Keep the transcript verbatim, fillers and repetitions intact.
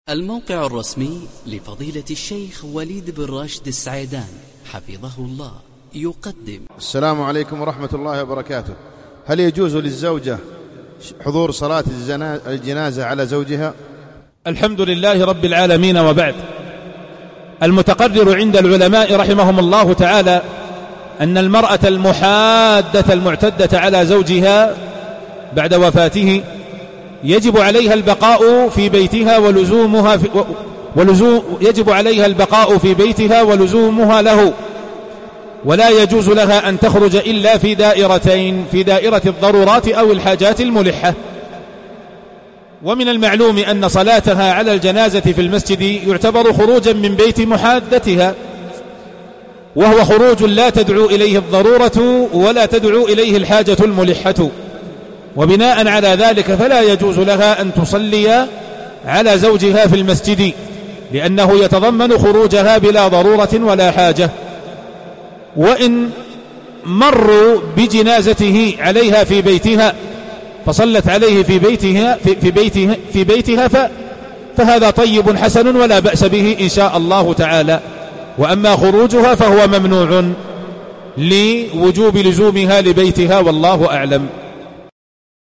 الموقع الرسمي لفضيلة الشيخ وليد بن راشد السعيدان حفظه الله يقدم. السلام عليكم ورحمة الله وبركاته. هل يجوز للزوجة حضور صلاة الجنازة على زوجها؟ الحمد لله رب العالمين، وبعد. المتقرر عند العلماء رحمهم الله تعالى أن المرأة المحادة المعتدة على زوجها بعد وفاته يجب عليها البقاء في بيتها ولزومها في ولزوم يجب عليها البقاء في بيتها ولزومها له، ولا يجوز لها أن تخرج إلا في دائرتين: في دائرة الضرورات أو الحاجات الملحة. ومن المعلوم أن صلاتها على الجنازة في المسجد يعتبر خروجا من بيت محادتها، وهو خروج لا تدعو إليه الضرورة ولا تدعو إليه الحاجة الملحة، وبناء على ذلك فلا يجوز لها أن تصلي على زوجها في المسجد، لأنه يتضمن خروجها بلا ضرورة ولا حاجة. وإن مروا بجنازته عليها في بيتها فصلت عليه في بيتها في, في بيتها في بيتها ف فهذا طيب حسن ولا بأس به إن شاء الله تعالى. وأما خروجها فهو ممنوع لوجوب لزومها لبيتها، والله أعلم.